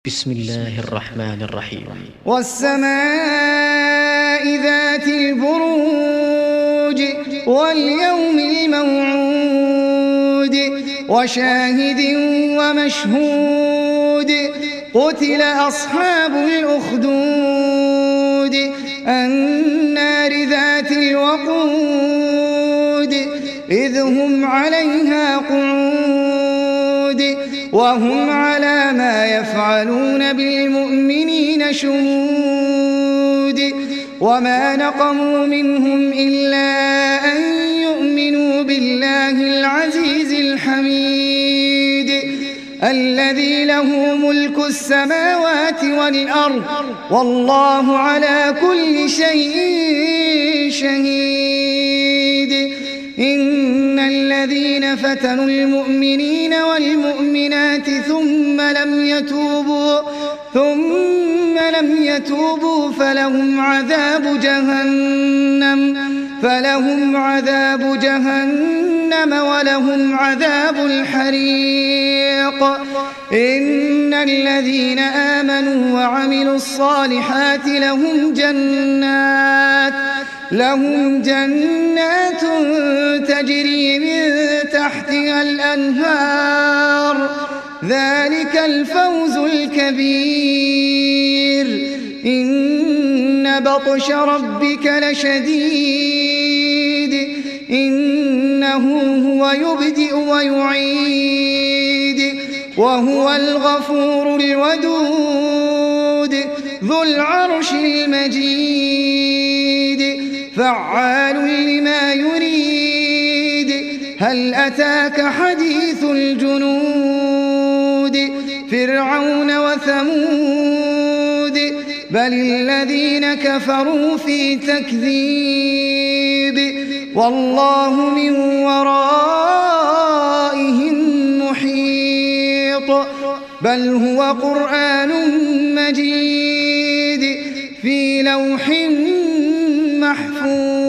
بسم الله الرحمن الرحيم. والسماء ذات البروج واليوم الموعود وشاهد ومشهود قتل أصحاب الأخدود النار ذات الوقود إذ هم عليها قعود وهم على ما يفعلون بالمؤمنين شهود وما نقموا منهم إلا أن يؤمنوا بالله العزيز الحميد الذي له ملك السماوات والأرض والله على كل شيء شهيد. إن الذين فتنوا المؤمنين والمؤمنات ثم لم يتوبوا فلهم عذاب جهنم ولهم عذاب الحريق. إن الذين آمنوا وعملوا الصالحات لهم جنات تجري من تحتها الأنهار ذلك الفوز الكبير. إن بطش ربك لشديد إنه هو يبدئ ويعيد وهو الغفور الودود ذو العرش المجيد فعال لما يريد. هل أتاك حديث الجنود فرعون وثمود بل الذين كفروا في تكذيب والله من ورائهم محيط. بل هو قرآن مجيد في لوح محفوظ.